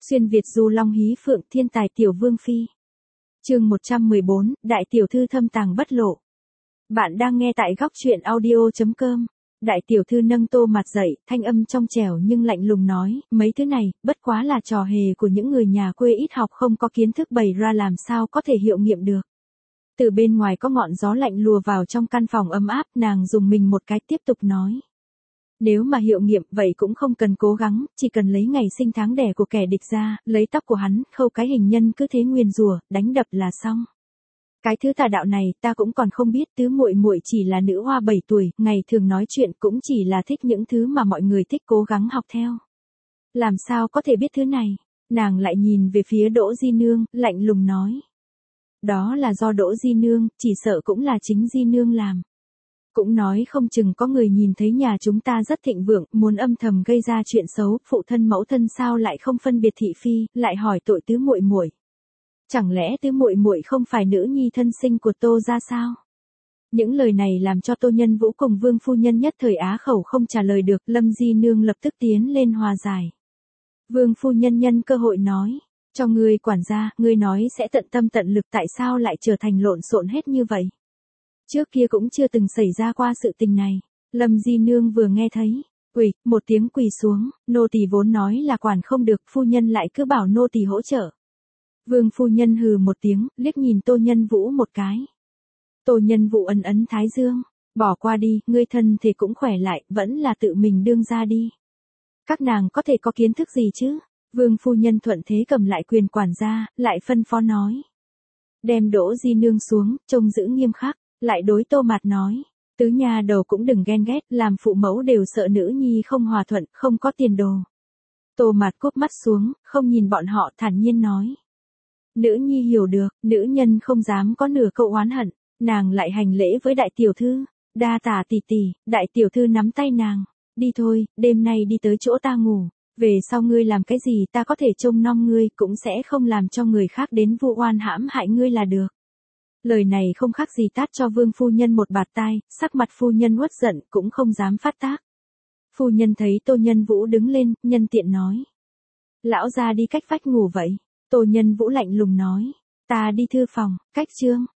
Xuyên Việt du long hí phượng thiên tài tiểu vương phi. Chương 114, đại tiểu thư thâm tàng bất lộ. Bạn đang nghe tại góc truyện audio.com. Đại tiểu thư nâng Tô Mạt dậy, thanh âm trong trẻo nhưng lạnh lùng nói, mấy thứ này, bất quá là trò hề của những người nhà quê ít học không có kiến thức bày ra làm sao có thể hiệu nghiệm được. Từ bên ngoài có ngọn gió lạnh lùa vào trong căn phòng ấm áp, nàng dùng mình một cái tiếp tục nói. Nếu mà hiệu nghiệm vậy cũng không cần cố gắng, chỉ cần lấy ngày sinh tháng đẻ của kẻ địch ra, lấy tóc của hắn, khâu cái hình nhân cứ thế nguyền rủa, đánh đập là xong. Cái thứ tà đạo này ta cũng còn không biết, tứ muội muội chỉ là nữ hoa 7 tuổi, ngày thường nói chuyện cũng chỉ là thích những thứ mà mọi người thích cố gắng học theo. Làm sao có thể biết thứ này? Nàng lại nhìn về phía Đỗ Di Nương, lạnh lùng nói. Đó là do Đỗ Di Nương, chỉ sợ cũng là chính Di Nương làm. Cũng nói không chừng có người nhìn thấy nhà chúng ta rất thịnh vượng, muốn âm thầm gây ra chuyện xấu, phụ thân mẫu thân sao lại không phân biệt thị phi, lại hỏi tội tứ muội muội. Chẳng lẽ tứ muội muội không phải nữ nhi thân sinh của Tô gia sao? Những lời này làm cho Tô Nhân Vũ cùng Vương phu nhân nhất thời á khẩu không trả lời được, Lâm Di Nương lập tức tiến lên hòa giải. Vương phu nhân nhân cơ hội nói, cho ngươi quản gia, ngươi nói sẽ tận tâm tận lực, tại sao lại trở thành lộn xộn hết như vậy? Trước kia cũng chưa từng xảy ra qua sự tình này. Lâm Di Nương vừa nghe thấy, quỳ, một tiếng quỳ xuống, nô tỳ vốn nói là quản không được, phu nhân lại cứ bảo nô tỳ hỗ trợ. Vương phu nhân hừ một tiếng, liếc nhìn Tô Nhân Vũ một cái. Tô Nhân Vũ ấn ấn thái dương, bỏ qua đi, ngươi thân thì cũng khỏe lại, vẫn là tự mình đương ra đi. Các nàng có thể có kiến thức gì chứ? Vương phu nhân thuận thế cầm lại quyền quản gia, lại phân phó nói. Đem Đỗ Di Nương xuống, trông giữ nghiêm khắc. Lại đối Tô Mạt nói, tứ nhà đầu cũng đừng ghen ghét, làm phụ mẫu đều sợ nữ nhi không hòa thuận, không có tiền đồ. Tô Mạt cúp mắt xuống, không nhìn bọn họ, thản nhiên nói. Nữ nhi hiểu được, nữ nhân không dám có nửa câu oán hận, nàng lại hành lễ với đại tiểu thư, đa tả tỷ tỷ, đại tiểu thư nắm tay nàng, đi thôi, đêm nay đi tới chỗ ta ngủ, về sau ngươi làm cái gì ta có thể trông nom ngươi, cũng sẽ không làm cho người khác đến vu oan hãm hại ngươi là được. Lời này không khác gì tát cho Vương phu nhân một bạt tai, sắc mặt phu nhân uất giận, cũng không dám phát tác. Phu nhân thấy Tô Nhân Vũ đứng lên, nhân tiện nói. Lão gia đi cách vách ngủ vậy. Tô Nhân Vũ lạnh lùng nói. Ta đi thư phòng, cách trương,